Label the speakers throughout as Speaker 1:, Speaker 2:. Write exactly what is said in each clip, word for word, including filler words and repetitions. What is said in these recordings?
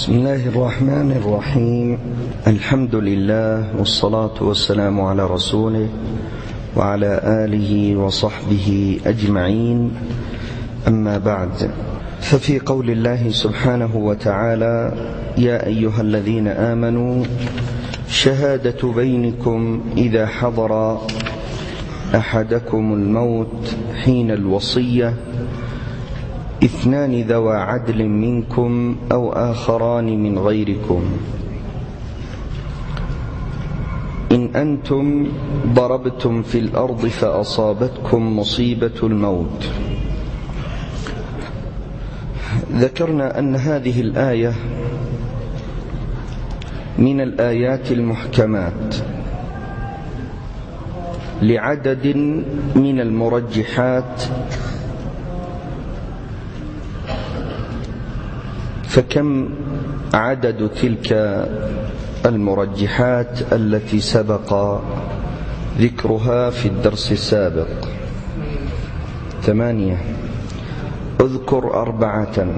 Speaker 1: بسم الله الرحمن الرحيم. الحمد لله والصلاة والسلام على رسوله وعلى آله وصحبه أجمعين، أما بعد. ففي قول الله سبحانه وتعالى: يا أيها الذين آمنوا شهادة بينكم إذا حضر أحدكم الموت حين الوصية اثنان ذوى عدل منكم أو آخران من غيركم إن أنتم ضربتم في الأرض فأصابتكم مصيبة الموت. ذكرنا أن هذه الآية من الآيات المحكمات لعدد من المرجحات، فكم عدد تلك المرجحات التي سبق ذكرها في الدرس السابق؟ ثمانية. اذكر أربعة.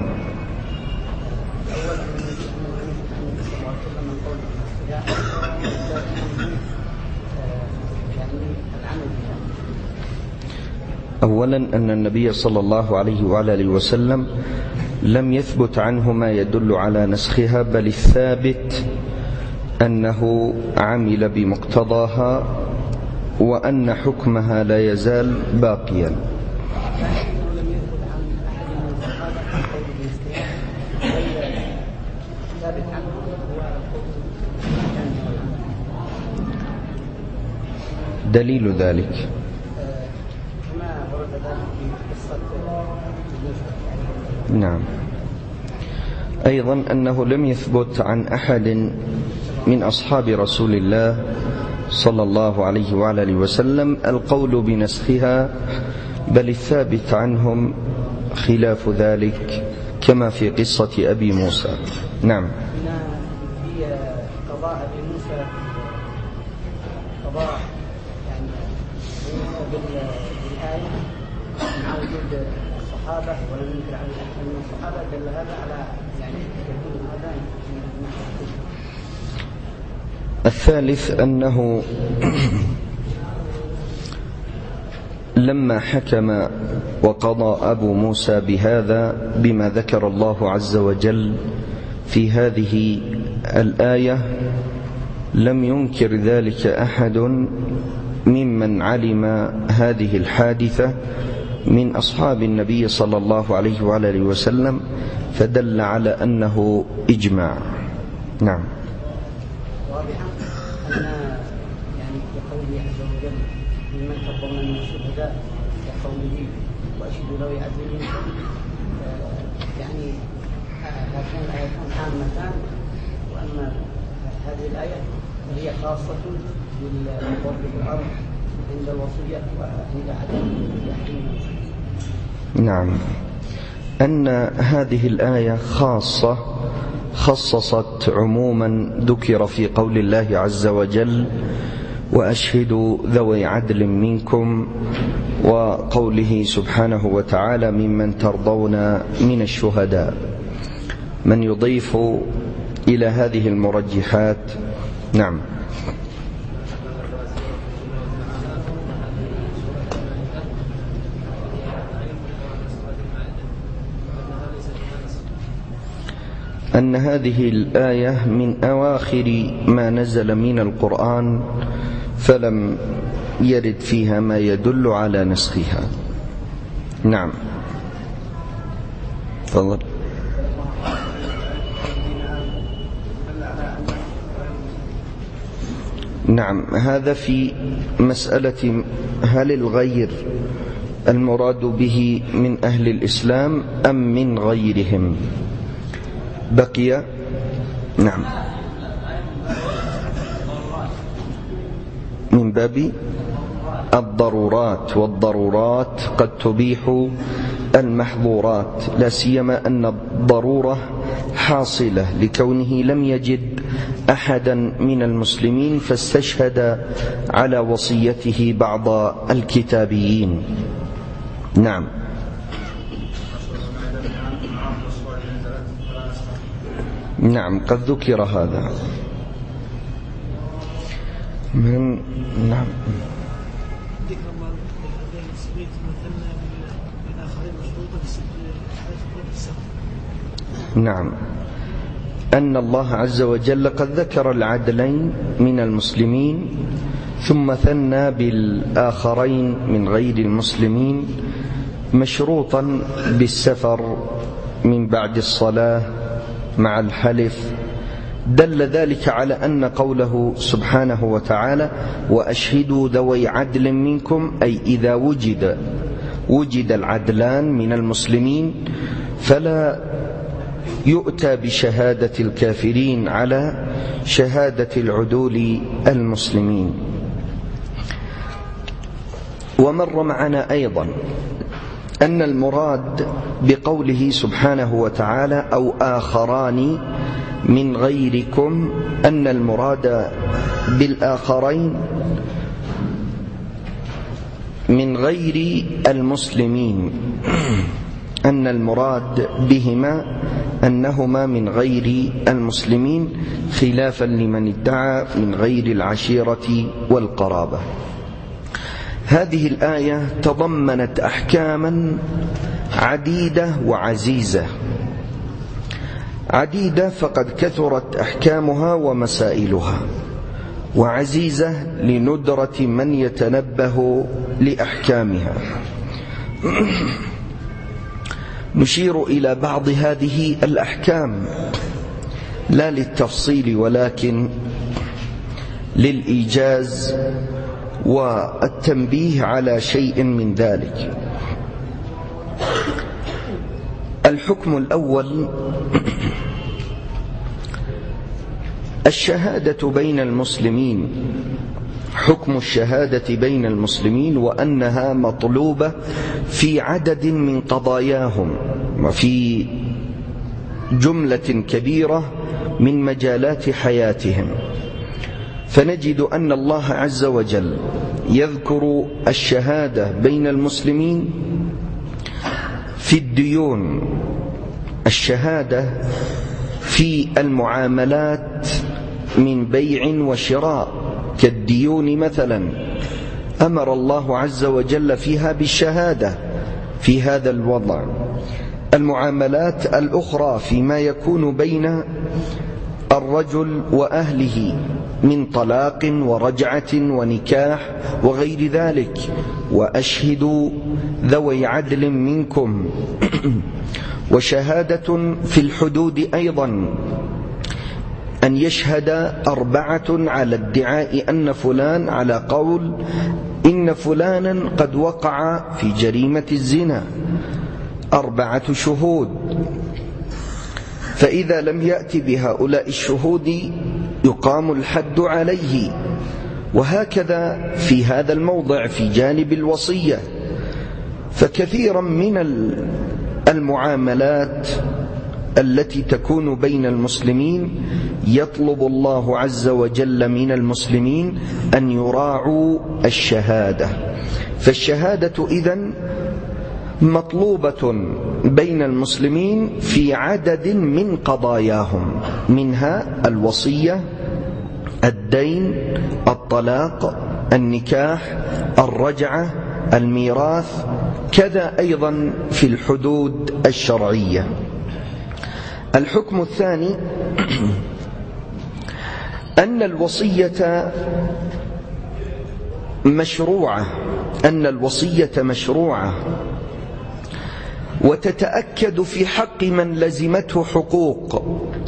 Speaker 1: أولا أن النبي صلى الله عليه وعلى آله وسلم لم يثبت عنه ما يدل على نسخها، بل الثابت أنه عمل بمقتضاها وأن حكمها لا يزال باقيا. دليل ذلك نعم أيضا أنه لم يثبت عن أحد من أصحاب رسول الله صلى الله عليه وعلى آله وسلم القول بنسخها، بل الثابت عنهم خلاف ذلك، كما في قصة أبي موسى. نعم.
Speaker 2: في قضاء أبي موسى قضاء يعني بالآية مع وجود الصحابة ولم ينكر على أحد من الصحابة، دل هذا على يعني يكون هذا من
Speaker 1: الثالث أنه لما حكم وقضى أبو موسى بهذا بما ذكر الله عز وجل في هذه الآية لم ينكر ذلك أحد ممن علم هذه الحادثة من أصحاب النبي صلى الله عليه وعلى آله وسلم، فدل على أنه إجماع. نعم.
Speaker 2: واضحا أن يعني في قوله عز وجل ممن ترضون من الشهداء كقوله وأشهدوا ذوي عدل منكم، يعني هاتان الآيتان عامتان، وأما هذه الآية هي خاصة بالضرب في الأرض عند الوصية وعند عدم اليقين.
Speaker 1: نعم. أن هذه الآية خاصة خصصت عموما ذكر في قول الله عز وجل وأشهدوا ذوي عدل منكم، وقوله سبحانه وتعالى ممن ترضون من الشهداء. من يضيف إلى هذه المرجحات؟ نعم. أن هذه الآية من أواخر ما نزل من القرآن، فلم يرد فيها ما يدل على نسخها. نعم. تفضل. نعم. هذا في مسألة هل الغير المراد به من أهل الإسلام أم من غيرهم؟ بقي. نعم. من باب الضرورات، والضرورات قد تبيح المحظورات، لا سيما أن الضرورة حاصلة لكونه لم يجد أحدا من المسلمين فاستشهد على وصيته بعض الكتابيين. نعم. نعم قد ذكر هذا من نعم نعم أن الله عز وجل قد ذكر العدلين من المسلمين ثم ثنى بالآخرين من غير المسلمين مشروطا بالسفر من بعد الصلاة مع الحلف. دل ذلك على أن قوله سبحانه وتعالى وأشهدوا ذوي عدل منكم أي إذا وجد وجد العدلان من المسلمين فلا يؤتى بشهادة الكافرين على شهادة العدول المسلمين. ومر معنا أيضا أن المراد بقوله سبحانه وتعالى أو آخران من غيركم أن المراد بالآخرين من غير المسلمين، أن المراد بهما أنهما من غير المسلمين خلافا لمن ادعى من غير العشيرة والقرابة. هذه الآية تضمنت أحكاما عديدة وعزيزة. عديدة فقد كثرت أحكامها ومسائلها، وعزيزة لندرة من يتنبه لأحكامها. نشير إلى بعض هذه الأحكام لا للتفصيل ولكن للإيجاز والتنبيه على شيء من ذلك. الحكم الأول الشهادة بين المسلمين، حكم الشهادة بين المسلمين وأنها مطلوبة في عدد من قضاياهم وفي جملة كبيرة من مجالات حياتهم. فنجد أن الله عز وجل يذكر الشهادة بين المسلمين في الديون، الشهادة في المعاملات من بيع وشراء كالديون مثلا، أمر الله عز وجل فيها بالشهادة في هذا الوضع. المعاملات الأخرى فيما يكون بين الرجل وأهله من طلاق ورجعة ونكاح وغير ذلك، وأشهدوا ذوي عدل منكم. وشهادة في الحدود أيضا أن يشهد أربعة على ادعاء أن فلان، على قول إن فلانا قد وقع في جريمة الزنا، أربعة شهود. فإذا لم يأتي بهؤلاء الشهود يقام الحد عليه. وهكذا في هذا الموضع في جانب الوصية، فكثيرا من المعاملات التي تكون بين المسلمين يطلب الله عز وجل من المسلمين أن يراعوا الشهادة. فالشهادة إذن مطلوبة بين المسلمين في عدد من قضاياهم، منها الوصية، الدين، الطلاق، النكاح، الرجعة، الميراث، كذا أيضا في الحدود الشرعية. الحكم الثاني أن الوصية مشروعة، أن الوصية مشروعة وتتأكد في حق من لزمته حقوق،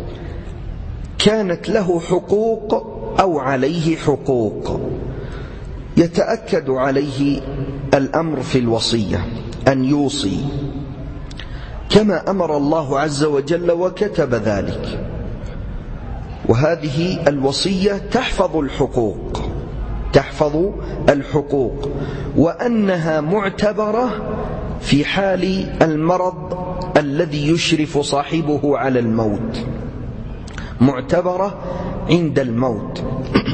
Speaker 1: كانت له حقوق أو عليه حقوق، يتأكد عليه الأمر في الوصية أن يوصي كما أمر الله عز وجل وكتب ذلك. وهذه الوصية تحفظ الحقوق، تحفظ الحقوق، وأنها معتبرة في حال المرض الذي يشرف صاحبه على الموت، معتبرة عند الموت.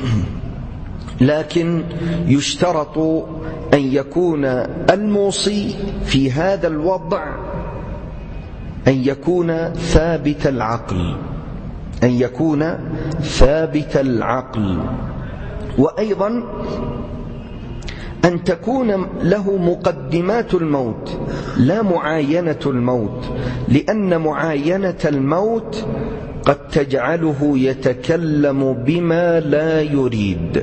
Speaker 1: لكن يشترط أن يكون الموصي في هذا الوضع أن يكون ثابت العقل، أن يكون ثابت العقل، وأيضا أن تكون له مقدمات الموت لا معاينة الموت، لأن معاينة الموت قد تجعله يتكلم بما لا يريد.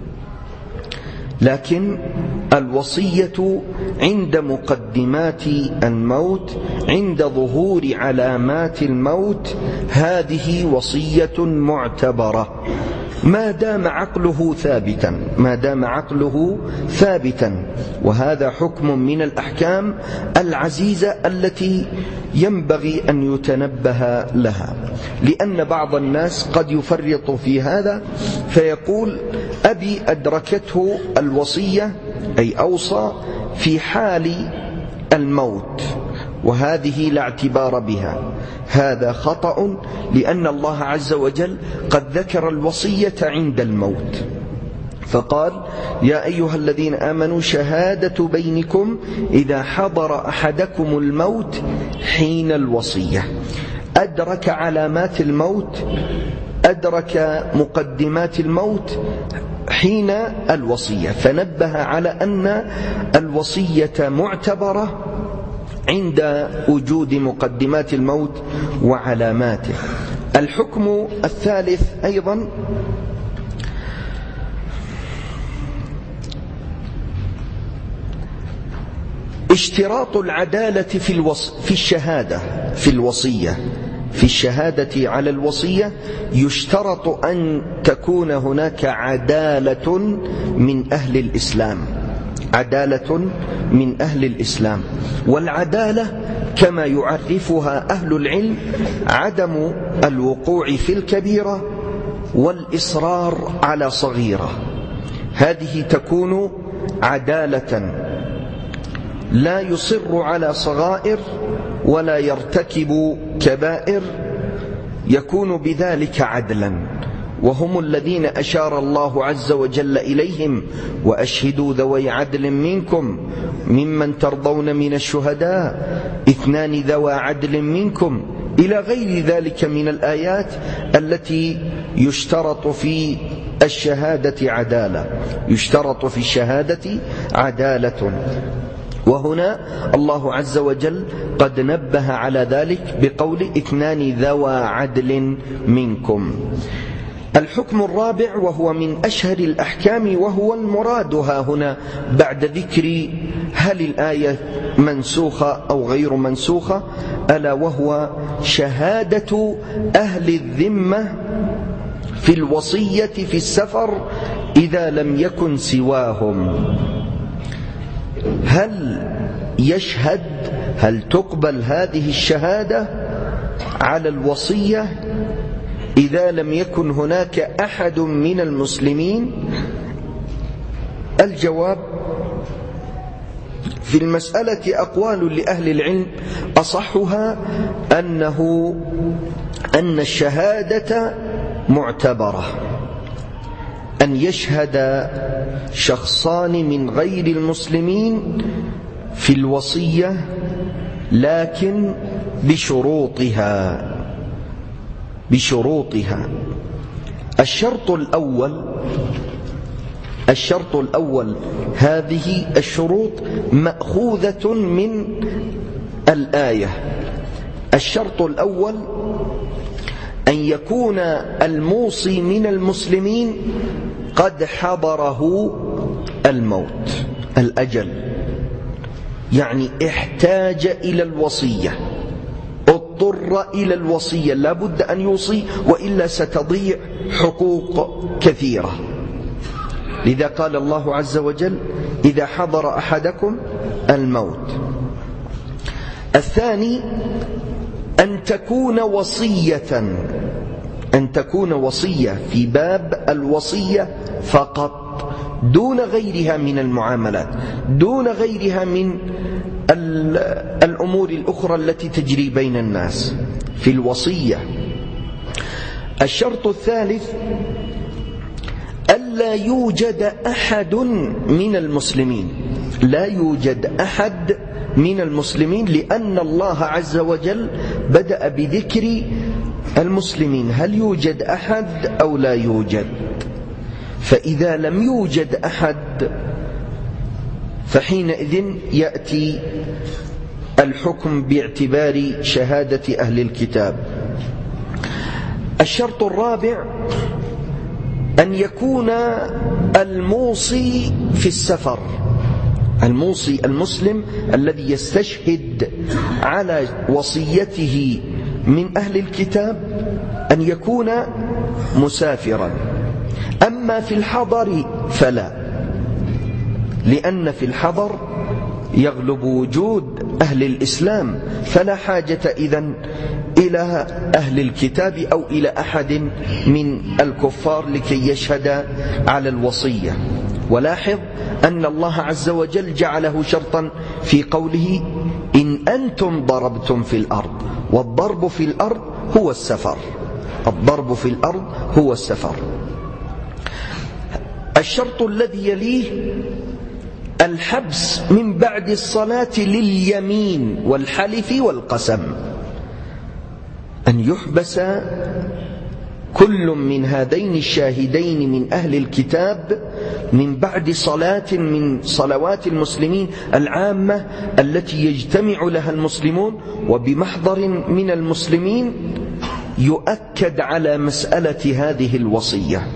Speaker 1: لكن الوصية عند مقدمات الموت، عند ظهور علامات الموت، هذه وصية معتبرة ما دام عقله ثابتا، ما دام عقله ثابتا. وهذا حكم من الأحكام العزيزة التي ينبغي أن يتنبه لها، لأن بعض الناس قد يفرط في هذا فيقول أبي أدركته الوصية أي أوصى في حال الموت، وهذه لا اعتبار بها. هذا خطأ، لأن الله عز وجل قد ذكر الوصية عند الموت، فقال يا أيها الذين آمنوا شهادة بينكم إذا حضر أحدكم الموت حين الوصية. أدرك علامات الموت، أدرك مقدمات الموت حين الوصية، فنبه على أن الوصية معتبرة عند وجود مقدمات الموت وعلاماته. الحكم الثالث أيضا اشتراط العدالة في الوص... في الشهادة في الوصية. في الشهادة على الوصية يشترط أن تكون هناك عدالة من أهل الإسلام، عدالة من أهل الإسلام. والعدالة كما يعرفها أهل العلم عدم الوقوع في الكبيرة والإصرار على صغيرة. هذه تكون عدالة، لا يصر على صغائر ولا يرتكب كبائر، يكون بذلك عدلا. وهم الذين أشار الله عز وجل إليهم وأشهدوا ذوي عدل منكم ممن ترضون من الشهداء اثنان ذوى عدل منكم، إلى غير ذلك من الآيات التي يشترط في الشهادة عدالة، يشترط في الشهادة عدالة. وهنا الله عز وجل قد نبه على ذلك بقول اثنان ذوى عدل منكم. الحكم الرابع وهو من أشهر الأحكام وهو المراد ها هنا بعد ذكر هل الآية منسوخة أو غير منسوخة، ألا وهو شهادة أهل الذمة في الوصية في السفر إذا لم يكن سواهم. هل يشهد، هل تقبل هذه الشهادة على الوصية إذا لم يكن هناك أحد من المسلمين؟ الجواب في المسألة أقوال لأهل العلم، أصحها أنه أن الشهادة معتبرة، أن يشهد شخصان من غير المسلمين في الوصية لكن بشروطها بشروطها الشرط الأول الشرط الأول هذه الشروط مأخوذة من الآية. الشرط الأول أن يكون الموصي من المسلمين قد حضره الموت، الأجل، يعني احتاج إلى الوصية، اضطر إلى الوصية، لا بد أن يوصي وإلا ستضيع حقوق كثيرة. لذا قال الله عز وجل إذا حضر أحدكم الموت. الثاني أن تكون وصية، أن تكون وصية في باب الوصية فقط، دون غيرها من المعاملات، دون غيرها من الأمور الأخرى التي تجري بين الناس في الوصية. الشرط الثالث ألا يوجد أحد من المسلمين، لا يوجد أحد من المسلمين، لأن الله عز وجل بدأ بذكر المسلمين هل يوجد أحد أو لا يوجد؟ فإذا لم يوجد أحد فحينئذ يأتي الحكم باعتبار شهادة أهل الكتاب. الشرط الرابع أن يكون الموصي في السفر، الموصي المسلم الذي يستشهد على وصيته من أهل الكتاب أن يكون مسافرا. أما في الحضر فلا، لأن في الحضر يغلب وجود أهل الإسلام، فلا حاجة إذن إلى أهل الكتاب أو إلى أحد من الكفار لكي يشهد على الوصية. ولاحظ أن الله عز وجل جعله شرطا في قوله إن أنتم ضربتم في الأرض، والضرب في الأرض هو السفر، الضرب في الأرض هو السفر. الشرط الذي يليه الحبس من بعد الصلاة لليمين والحلف والقسم، أن يحبس كل من هذين الشاهدين من أهل الكتاب من بعد صلاة من صلوات المسلمين العامة التي يجتمع لها المسلمون، وبمحضر من المسلمين يؤكد على مسألة هذه الوصية.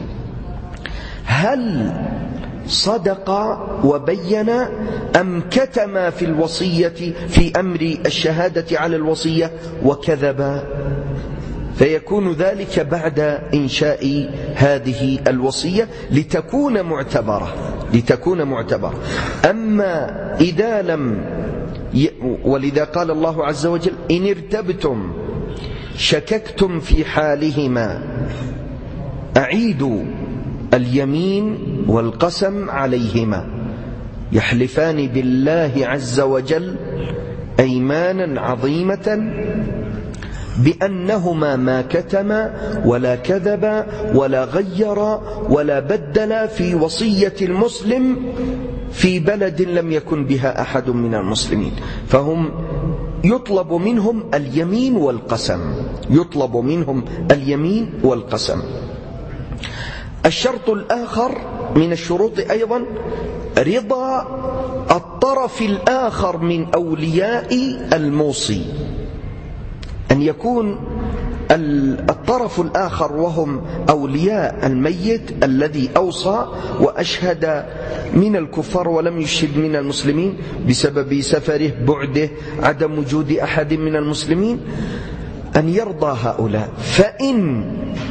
Speaker 1: هل صدق وبين أم كتم في الوصية في أمر الشهادة على الوصية وكذب؟ فيكون ذلك بعد إنشاء هذه الوصية لتكون معتبرة لتكون معتبرة. أما إذا لم ي... ولذا قال الله عز وجل إن ارتبتم شككتم في حالهما أعيدوا اليمين والقسم عليهما، يحلفان بالله عز وجل أيمانا عظيمة بأنهما ما كتما ولا كذبا ولا غيرا ولا بدلا في وصية المسلم في بلد لم يكن بها أحد من المسلمين، فهم يطلب منهم اليمين والقسم يطلب منهم اليمين والقسم. الشرط الآخر من الشروط أيضا رضا الطرف الآخر من أولياء الموصي، أن يكون الطرف الآخر وهم أولياء الميت الذي أوصى وأشهد من الكفار ولم يشهد من المسلمين بسبب سفره، بعده، عدم وجود أحد من المسلمين، أن يرضى هؤلاء. فإن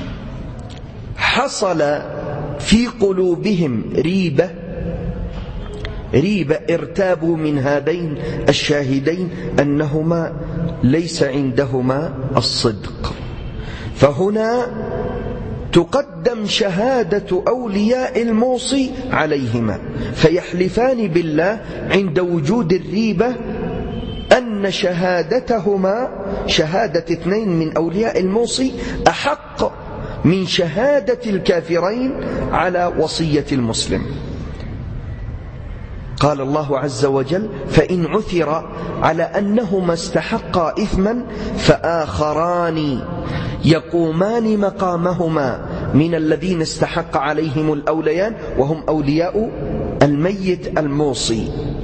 Speaker 1: حصل في قلوبهم ريبة ريبة ارتابوا من هذين الشاهدين أنهما ليس عندهما الصدق، فهنا تقدم شهادة أولياء الموصي عليهما، فيحلفان بالله عند وجود الريبة أن شهادتهما شهادة اثنين من أولياء الموصي أحق من شهادة الكافرين على وصية المسلم. قال الله عز وجل فإن عثر على أنهما استحقا إثما فآخران يقومان مقامهما من الذين استحق عليهم الأوليان وهم أولياء الميت الموصي،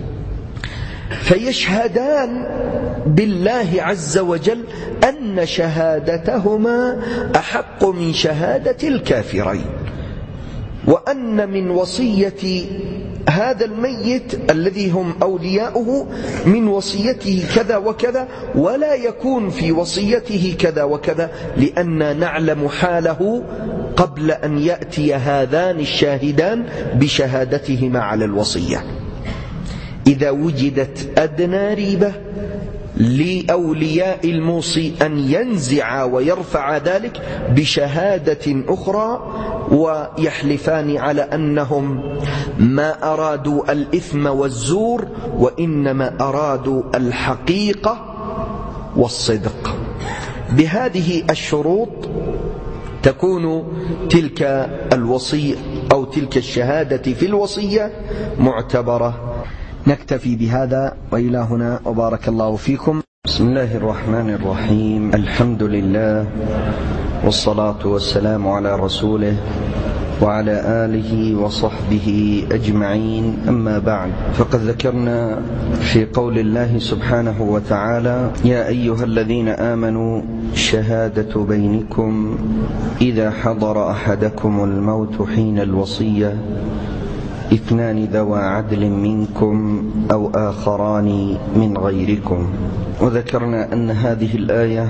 Speaker 1: فيشهدان بالله عز وجل أن شهادتهما أحق من شهادة الكافرين، وأن من وصية هذا الميت الذي هم أولياؤه من وصيته كذا وكذا، ولا يكون في وصيته كذا وكذا، لأننا نعلم حاله قبل أن يأتي هذان الشاهدان بشهادتهما على الوصية. إذا وجدت أدنى ريبة لأولياء الموصي أن ينزع ويرفع ذلك بشهادة أخرى، ويحلفان على أنهم ما أرادوا الإثم والزور وإنما أرادوا الحقيقة والصدق. بهذه الشروط تكون تلك الوصية أو تلك الشهادة في الوصية معتبرة. نكتفي بهذا وإلى هنا وبارك الله فيكم. بسم الله الرحمن الرحيم. الحمد لله والصلاة والسلام على رسوله وعلى آله وصحبه أجمعين، أما بعد، فقد ذكرنا في قول الله سبحانه وتعالى: يا أيها الذين آمنوا شهادة بينكم إذا حضر أحدكم الموت حين الوصية اثنان ذوى عدل منكم أو آخران من غيركم. وذكرنا أن هذه الآية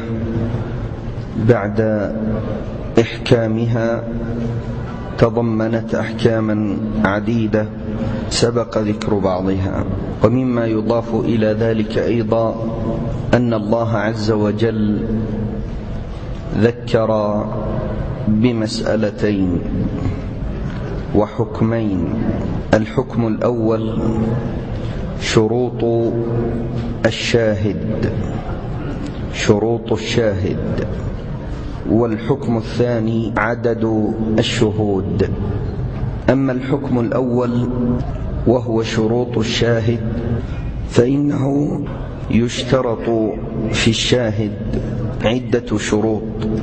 Speaker 1: بعد إحكامها تضمنت أحكاما عديدة سبق ذكر بعضها. ومما يضاف إلى ذلك أيضا أن الله عز وجل ذكر بمسألتين وحكمين. الحكم الأول شروط الشاهد شروط الشاهد والحكم الثاني عدد الشهود. أما الحكم الأول وهو شروط الشاهد فإنه يشترط في الشاهد عدة شروط،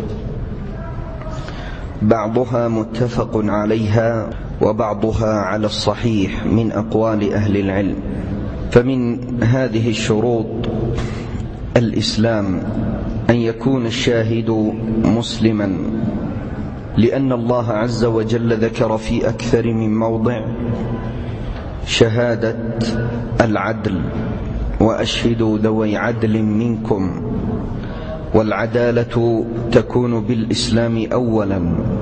Speaker 1: بعضها متفق عليها وبعضها على الصحيح من أقوال أهل العلم. فمن هذه الشروط الإسلام، أن يكون الشاهد مسلما، لأن الله عز وجل ذكر في أكثر من موضع شهادة العدل: وأشهدوا ذوي عدل منكم. والعدالة تكون بالإسلام أولا.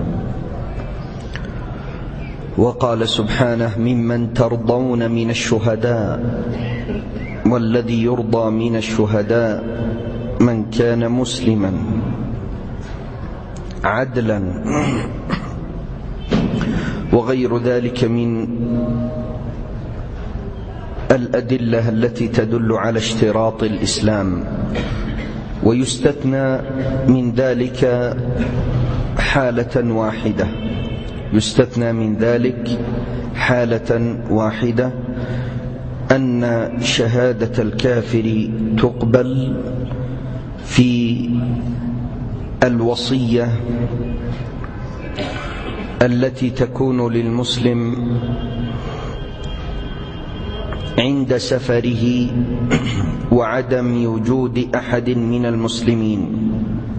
Speaker 1: وقال سبحانه: ممن ترضون من الشهداء. والذي يرضى من الشهداء من كان مسلما عدلا، وغير ذلك من الأدلة التي تدل على اشتراط الإسلام. ويستثنى من ذلك حالة واحدة يستثنى من ذلك حالة واحدة أن شهادة الكافر تقبل في الوصية التي تكون للمسلم عند سفره وعدم وجود أحد من المسلمين،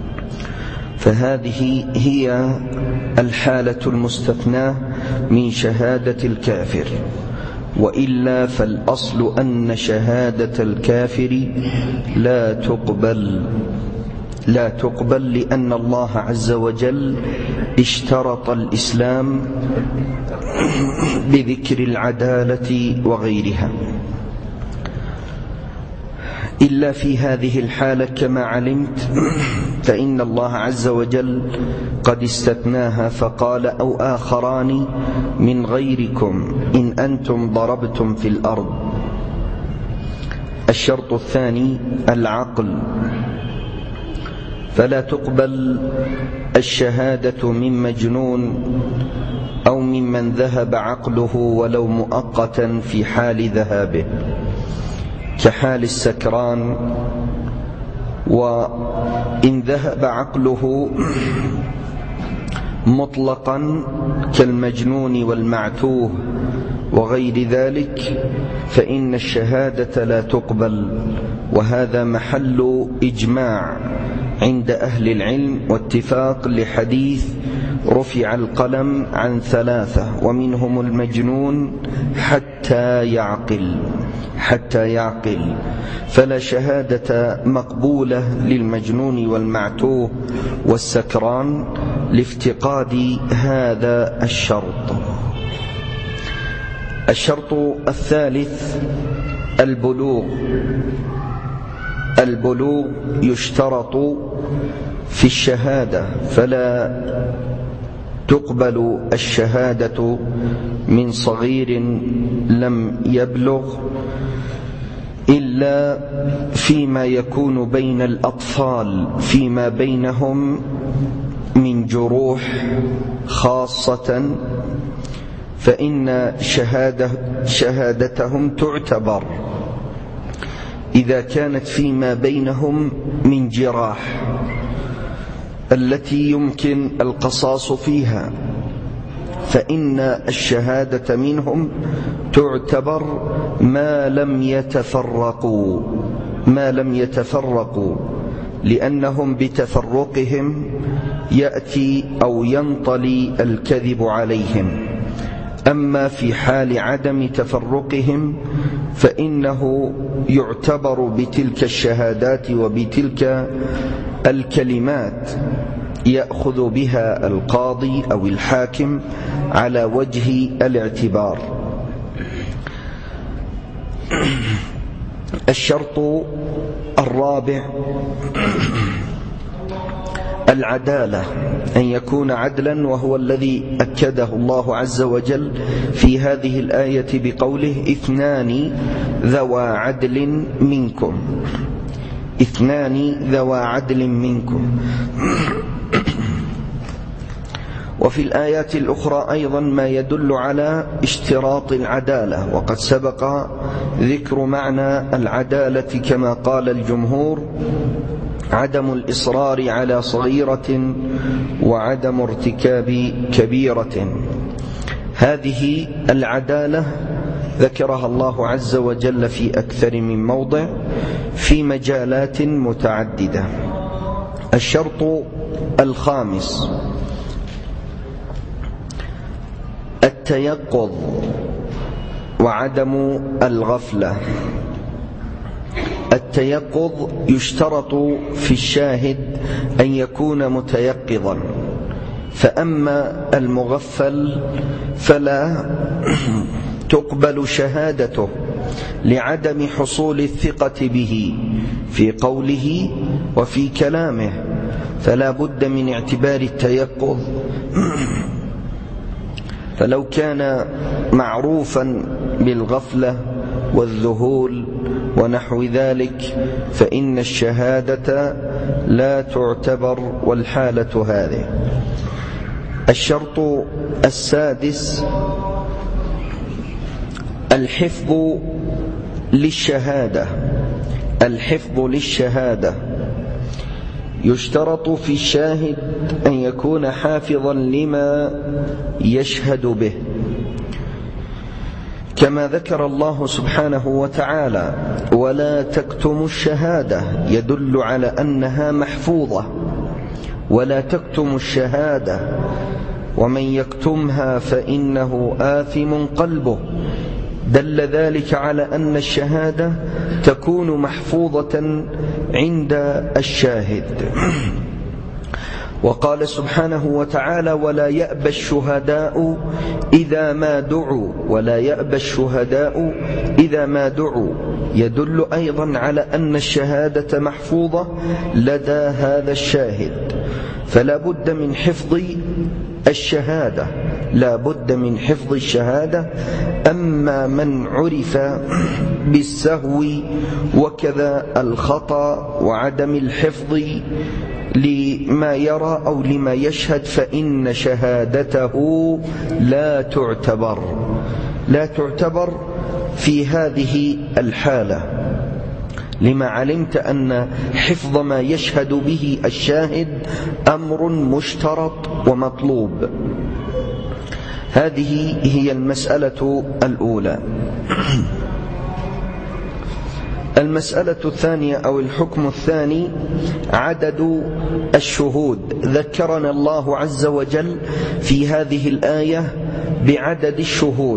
Speaker 1: فهذه هي الحالة المستثناة من شهادة الكافر. وإلا فالأصل أن شهادة الكافر لا تقبل لا تقبل لأن الله عز وجل اشترط الإسلام بذكر العدالة وغيرها. إلا في هذه الحالة كما علمت فإن الله عز وجل قد استثناها فقال: أو آخران من غيركم إن أنتم ضربتم في الأرض. الشرط الثاني العقل، فلا تقبل الشهادة من مجنون أو ممن ذهب عقله ولو مؤقتا في حال ذهابه، كحال السكران. وإن ذهب عقله مطلقا كالمجنون والمعتوه وغير ذلك فإن الشهادة لا تقبل. وهذا محل إجماع عند أهل العلم واتفاق لحديث: رفع القلم عن ثلاثة ومنهم المجنون حتى يعقل حتى يعقل فلا شهادة مقبولة للمجنون والمعتوه والسكران لافتقاد هذا الشرط. الشرط الثالث البلوغ. البلوغ يشترط في الشهادة، فلا تقبل الشهادة من صغير لم يبلغ إلا فيما يكون بين الأطفال، فيما بينهم من جروح خاصة، فإن شهادة شهادتهم تعتبر. إذا كانت فيما بينهم من جراح التي يمكن القصاص فيها، فإن الشهادة منهم تعتبر ما لم يتفرقوا ما لم يتفرقوا لأنهم بتفرقهم يأتي أو ينطلي الكذب عليهم. أما في حال عدم تفرقهم فإنه يعتبر بتلك الشهادات وبتلك الكلمات يأخذ بها القاضي أو الحاكم على وجه الاعتبار. الشرط الرابع العدالة، أن يكون عدلا، وهو الذي أكده الله عز وجل في هذه الآية بقوله اثنان ذوى عدل منكم اثنان ذوى عدل منكم. وفي الآيات الأخرى أيضا ما يدل على اشتراط العدالة، وقد سبق ذكر معنى العدالة كما قال الجمهور: عدم الإصرار على صغيرة وعدم ارتكاب كبيرة. هذه العدالة ذكرها الله عز وجل في أكثر من موضع في مجالات متعددة. الشرط الخامس التيقظ وعدم الغفلة. التيقظ يشترط في الشاهد أن يكون متيقظا، فأما المغفل فلا تقبل شهادته لعدم حصول الثقة به في قوله وفي كلامه، فلا بد من اعتبار التيقظ. فلو كان معروفا بالغفلة والذهول ونحو ذلك فإن الشهادة لا تعتبر، والحالة هذه. الشرط السادس الحفظ للشهادة الحفظ للشهادة يشترط في الشاهد أن يكون حافظا لما يشهد به، كما ذكر الله سبحانه وتعالى: ولا تكتموا الشهادة، يدل على أنها محفوظة. ولا تكتموا الشهادة ومن يكتمها فإنه آثم قلبه، دل ذلك على أن الشهادة تكون محفوظة عند الشاهد. وقال سبحانه وتعالى: ولا يأبى الشهداء إذا ما دعوا ولا يأبى الشهداء إذا ما دعوا، يدل أيضا على أن الشهادة محفوظة لدى هذا الشاهد، فلا بد من حفظ الشهادة لا بد من حفظ الشهادة. أما من عرف بالسهو وكذا الخطأ وعدم الحفظ لما يرى أو لما يشهد فإن شهادته لا تعتبر لا تعتبر في هذه الحالة، لما علمت أن حفظ ما يشهد به الشاهد أمر مشترط ومطلوب. هذه هي المسألة الأولى. المسألة الثانية أو الحكم الثاني عدد الشهود. ذكرنا الله عز وجل في هذه الآية بعدد الشهود،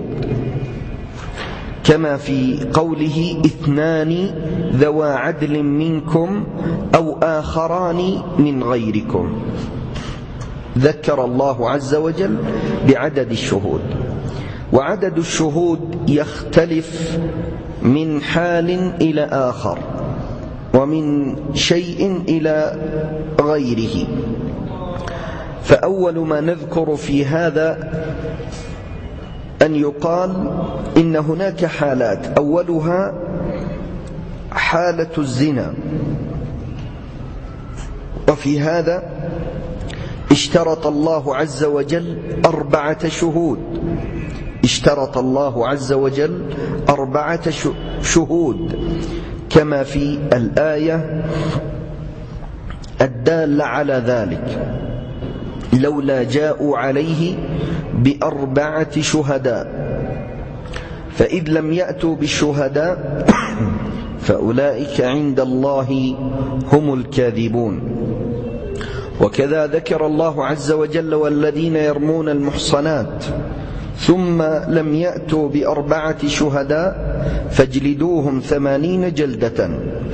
Speaker 1: كما في قوله: اثنان ذوى عدل منكم أو آخران من غيركم. ذكر الله عز وجل بعدد الشهود، وعدد الشهود يختلف من حال إلى آخر ومن شيء إلى غيره. فأول ما نذكر في هذا أن يقال إن هناك حالات، أولها حالة الزنا، وفي هذا اشترط الله عز وجل أربعة شهود اشترط الله عز وجل أربعة شهود كما في الآية الدالة على ذلك: لولا جاءوا عليه بأربعة شهداء فإذ لم يأتوا بالشهداء فأولئك عند الله هم الكاذبون. وكذا ذكر الله عز وجل: والذين يرمون المحصنات ثم لم يأتوا بأربعة شهداء فاجلدوهم ثمانين جلدة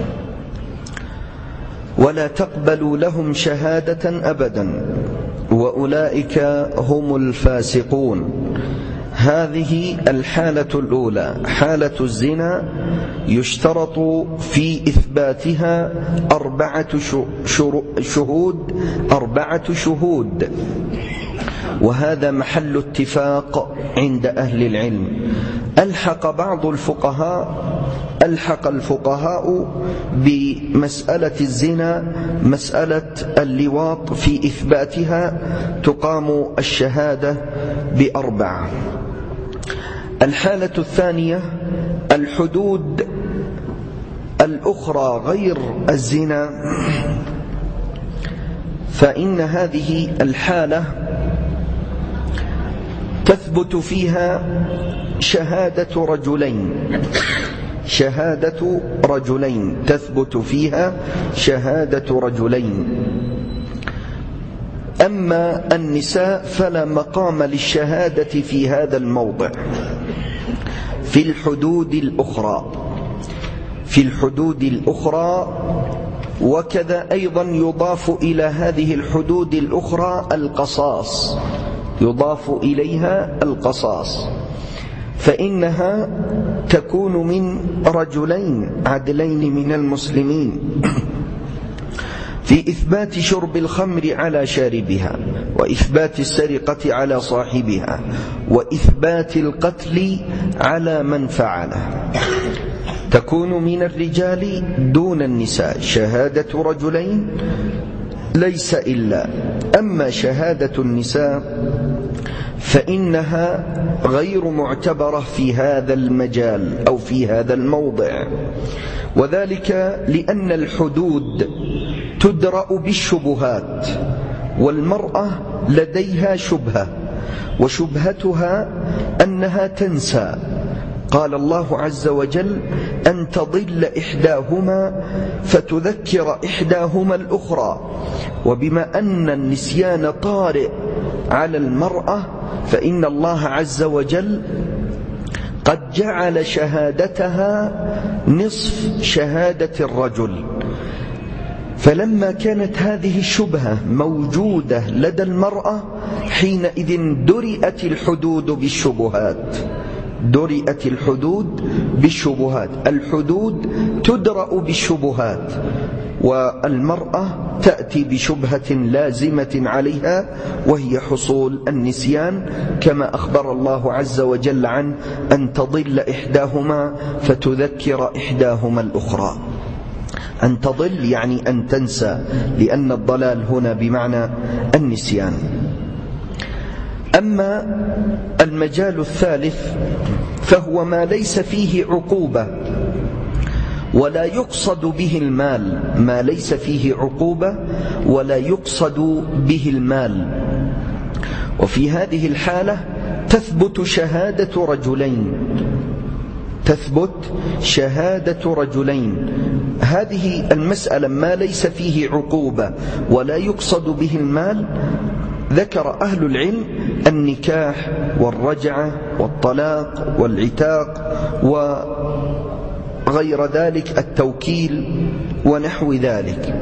Speaker 1: ولا تقبلوا لهم شهادة أبدا وأولئك هم الفاسقون. هذه الحالة الأولى، حالة الزنا، يشترط في إثباتها أربعة شهود أربعة شهود وهذا محل اتفاق عند أهل العلم. ألحق بعض الفقهاء ألحق الفقهاء بمسألة الزنا مسألة اللواط، في إثباتها تقام الشهادة بأربعة. الحالة الثانية الحدود الأخرى غير الزنا، فإن هذه الحالة تثبت فيها شهادة رجلين شهادة رجلين تثبت فيها شهادة رجلين. أما النساء فلا مقام للشهادة في هذا الموضع. في الحدود الأخرى في الحدود الأخرى وكذا أيضا يضاف إلى هذه الحدود الأخرى القصاص، يضاف إليها القصاص، فإنها تكون من رجلين عدلين من المسلمين في إثبات شرب الخمر على شاربها، وإثبات السرقة على صاحبها، وإثبات القتل على من فعله. تكون من الرجال دون النساء شهادة رجلين ليس إلا. أما شهادة النساء فإنها غير معتبرة في هذا المجال أو في هذا الموضع، وذلك لأن الحدود تدرأ بالشبهات، والمرأة لديها شبهة، وشبهتها أنها تنسى. قال الله عز وجل: أن تضل إحداهما فتذكر إحداهما الأخرى. وبما أن النسيان طارئ على المرأة فإن الله عز وجل قد جعل شهادتها نصف شهادة الرجل. فلما كانت هذه الشبهة موجودة لدى المرأة حينئذ درئت الحدود بالشبهات درئت الحدود بالشبهات الحدود تدرأ بالشبهات، والمرأة تأتي بشبهة لازمة عليها وهي حصول النسيان، كما أخبر الله عز وجل عن أن تضل إحداهما فتذكر إحداهما الأخرى. أن تضل يعني أن تنسى، لأن الضلال هنا بمعنى النسيان. أما المجال الثالث فهو ما ليس فيه عقوبة ولا يقصد به المال ما ليس فيه عقوبة ولا يقصد به المال. وفي هذه الحالة تثبت شهادة رجلين تثبت شهادة رجلين هذه المسألة ما ليس فيه عقوبة ولا يقصد به المال. ذكر أهل العلم النكاح والرجعة والطلاق والعتاق وغير ذلك، التوكيل ونحو ذلك.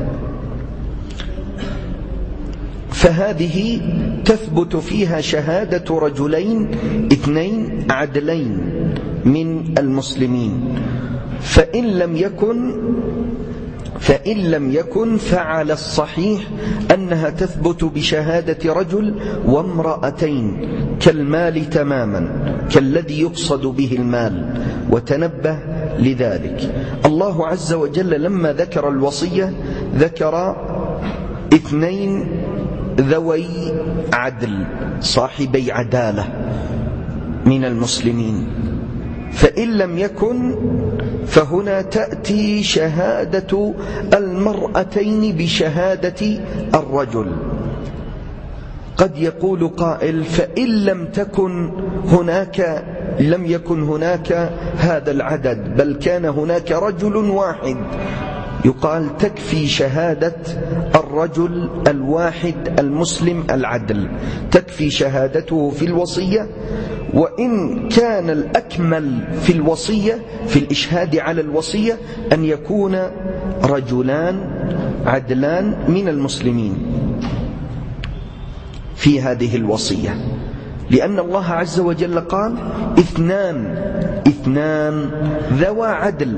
Speaker 1: فهذه تثبت فيها شهادة رجلين اثنين عدلين من المسلمين. فإن لم يكن فإن لم يكن فعلى الصحيح أنها تثبت بشهادة رجل وامرأتين كالمال تماما، كالذي يقصد به المال. وتنبه لذلك الله عز وجل لما ذكر الوصية ذكر اثنين ذوي عدل صاحبي عدالة من المسلمين، فإن لم يكن فهنا تأتي شهادة المرأتين بشهادة الرجل. قد يقول قائل فإن لم تكن هناك لم يكن هناك هذا العدد بل كان هناك رجل واحد، يقال تكفي شهادة الرجل الواحد المسلم العدل، تكفي شهادته في الوصية. وإن كان الأكمل في الوصية في الإشهاد على الوصية أن يكون رجلان عدلان من المسلمين في هذه الوصية، لأن الله عز وجل قال اثنان اثنان ذوى عدل.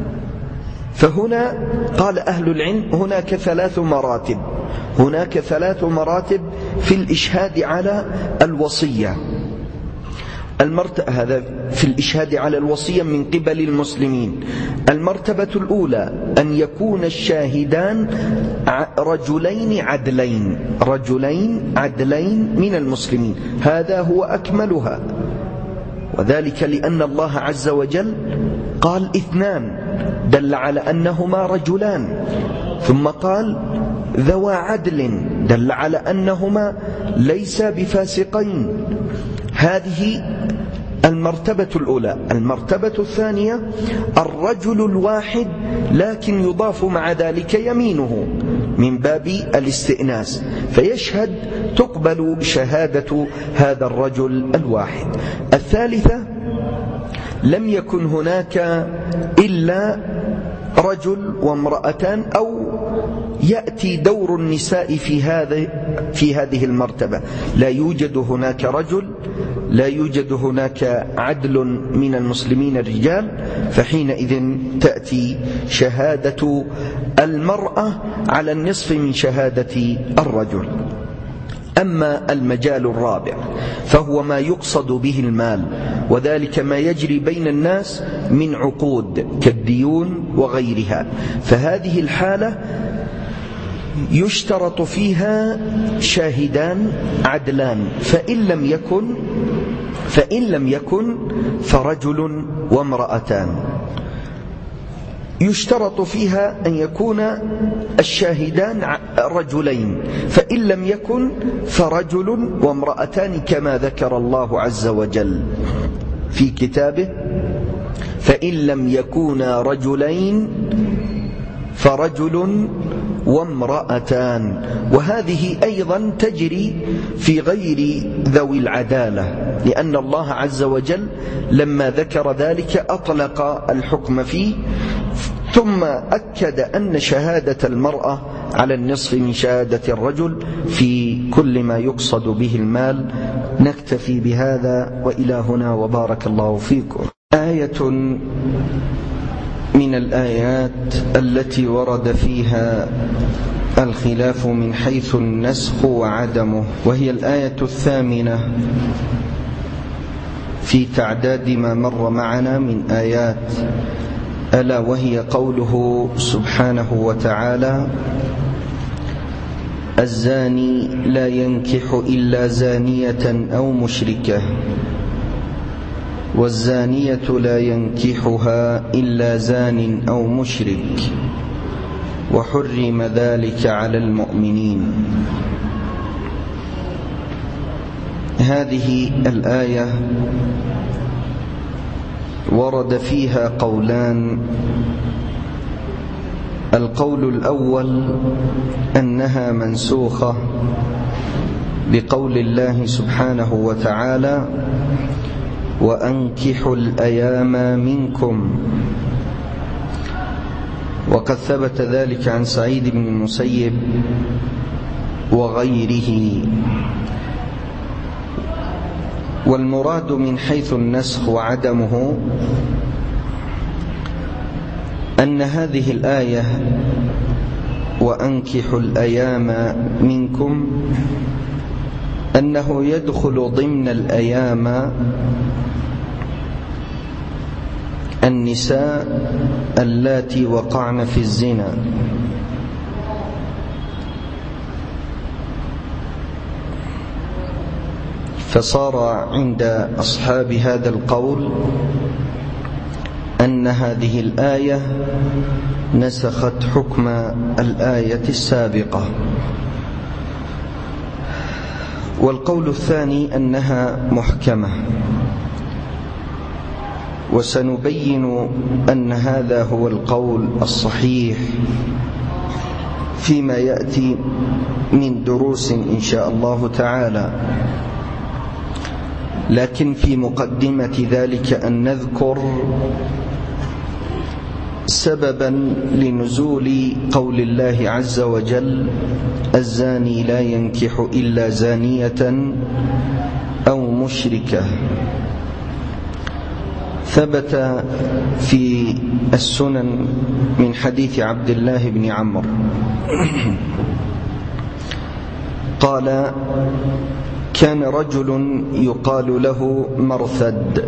Speaker 1: فهنا قال أهل العلم هناك ثلاث مراتب هناك ثلاث مراتب في الإشهاد على الوصية. المرتبة هذا في الإشهاد على الوصية من قبل المسلمين. المرتبة الأولى أن يكون الشاهدان رجلين عدلين رجلين عدلين من المسلمين، هذا هو أكملها، وذلك لأن الله عز وجل قال اثنان دل على أنهما رجلان، ثم قال ذوى عدل دل على أنهما ليس بفاسقين. هذه المرتبة الأولى. المرتبة الثانية الرجل الواحد لكن يضاف مع ذلك يمينه من باب الاستئناس، فيشهد تقبل شهادة هذا الرجل الواحد. الثالثة لم يكن هناك إلا رجل وامرأتان، أو يأتي دور النساء في هذا في هذه المرتبة، لا يوجد هناك رجل لا يوجد هناك عدل من المسلمين الرجال، فحينئذ تأتي شهادة المرأة على النصف من شهادة الرجل. أما المجال الرابع فهو ما يقصد به المال، وذلك ما يجري بين الناس من عقود كالديون وغيرها، فهذه الحالة يشترط فيها شاهدان عدلان، فإن لم يكن فإن لم يكن فرجل وامرأتان. يشترط فيها أن يكون الشاهدان رجلين، فإن لم يكن فرجل وامرأتان كما ذكر الله عز وجل في كتابه فإن لم يكونا رجلين فرجل وامرأتان. وهذه أيضا تجري في غير ذوي العدالة، لأن الله عز وجل لما ذكر ذلك أطلق الحكم فيه، ثم أكد أن شهادة المرأة على النصف من شهادة الرجل في كل ما يقصد به المال. نكتفي بهذا وإلى هنا وبارك الله فيكم. آية من الآيات التي ورد فيها الخلاف من حيث النسخ وعدمه، وهي الآية الثامنة في تعداد ما مر معنا من آيات، ألا وهي قوله سبحانه وتعالى: الزاني لا ينكح إلا زانية أو مشركة، والزانية لا ينكحها إلا زان أو مشرك، وحرم ذلك على المؤمنين. هذه الآية ورد فيها قولان. القول الأول أنها منسوخة بقول الله سبحانه وتعالى: وأنكحوا الأيام منكم، وقد ثبت ذلك عن سعيد بن المسيب وغيره. والمراد من حيث النسخ وعدمه أن هذه الآية وأنكحوا الأيام منكم أنه يدخل ضمن الأيام النساء اللاتي وقعن في الزنا، فصار عند أصحاب هذا القول أن هذه الآية نسخت حكم الآية السابقة. والقول الثاني أنها محكمة، وسنبين أن هذا هو القول الصحيح فيما يأتي من دروس إن شاء الله تعالى. لكن في مقدمة ذلك أن نذكر سببا لنزول قول الله عز وجل: الزاني لا ينكح إلا زانية أو مشركة. ثبت في السنن من حديث عبد الله بن عمرو قال: كان رجل يقال له مرثد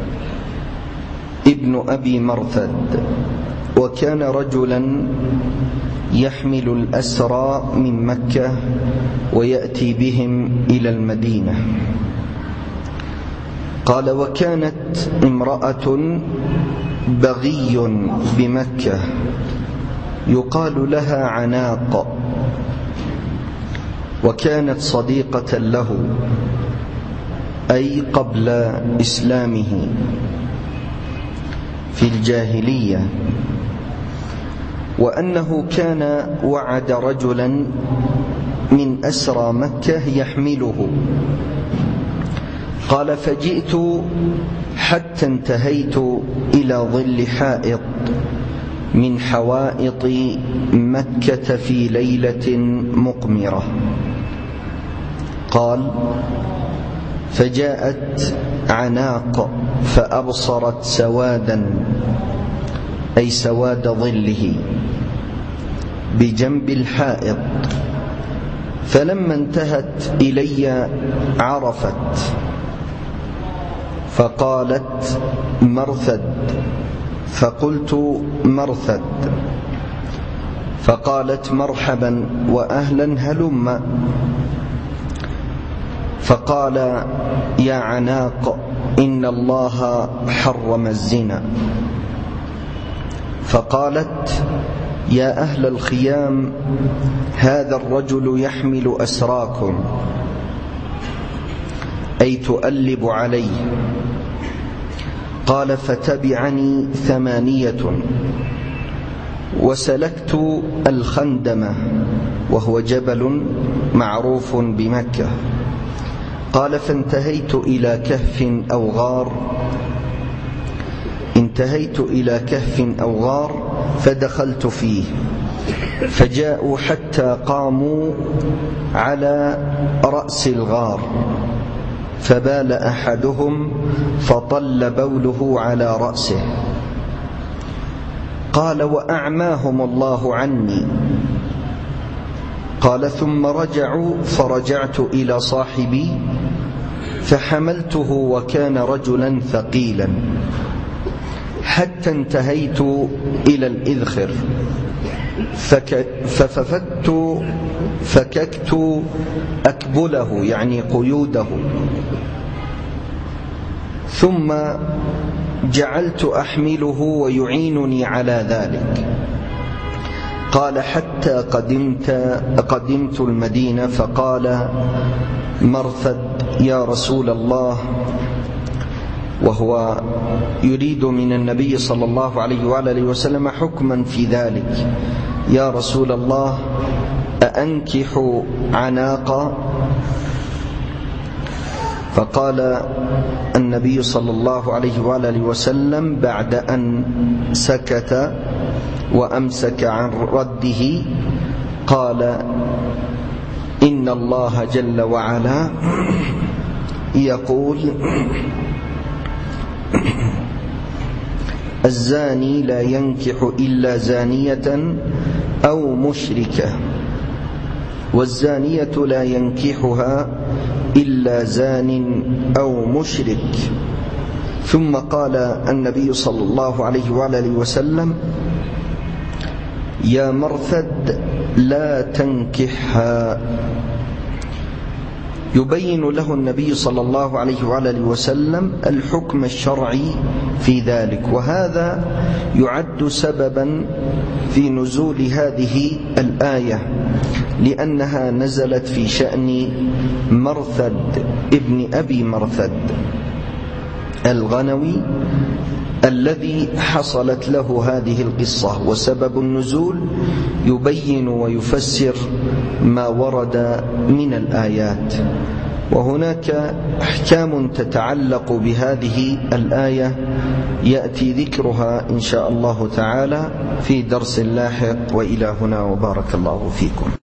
Speaker 1: ابن أبي مرثد، وكان رجلا يحمل الأسرى من مكة ويأتي بهم إلى المدينة. قال: وكانت امرأة بغي بمكة يقال لها عناق، وكانت صديقة له أي قبل إسلامه في الجاهلية، وأنه كان وعد رجلا من أسرى مكة يحمله. قال: فجئت حتى انتهيت إلى ظل حائط من حوائط مكة في ليلة مقمرة. قال: فجاءت عناق فأبصرت سوادا، أي سواد ظله، بجنب الحائط، فلما انتهت إلي عرفت، فقالت: مرثد. فقلت: مرثد. فقالت: مرحبا وأهلا، هلم. فقال: يا عناق، إن الله حرم الزنا. فقالت: يا أهل الخيام، هذا الرجل يحمل أسراكم، أي تؤلب عليه. قال: فتبعني ثمانية، وسلكت الخندمة، وهو جبل معروف بمكة. قال: فانتهيت إلى كهف أو غار انتهيت إلى كهف أو غار فدخلت فيه، فجاءوا حتى قاموا على رأس الغار، فبال أحدهم فطل بوله على رأسه. قال: وأعماهم الله عني. قال: ثم رجعوا فرجعت إلى صاحبي فحملته، وكان رجلا ثقيلا، حتى انتهيت إلى الإذخر، فففت فككت أكبله، يعني قيوده، ثم جعلت أحمله ويعينني على ذلك. قال: حتى قدمت قدمت المدينة، فقال مرثد: يا رسول الله، وهو يريد من النبي صلى الله عليه وآله وسلم حكما في ذلك: يا رسول الله، أأنكح عناقا؟ فقال النبي صلى الله عليه وآله وسلم بعد أن سكت وأمسك عن رده، قال: إن الله جل وعلا يقول: الزاني لا ينكح إلا زانية أو مشركة، والزانية لا ينكحها إلا زان أو مشرك. ثم قال النبي صلى الله عليه وآله وسلم: يا مرثد، لا تنكحها. يبين له النبي صلى الله عليه وآله وسلم الحكم الشرعي في ذلك. وهذا يعد سببا في نزول هذه الآية، لأنها نزلت في شأن مرثد ابن أبي مرثد الغنوي الذي حصلت له هذه القصة، وسبب النزول يبين ويفسر ما ورد من الآيات. وهناك أحكام تتعلق بهذه الآية يأتي ذكرها إن شاء الله تعالى في درس لاحق. وإلى هنا وبارك الله فيكم.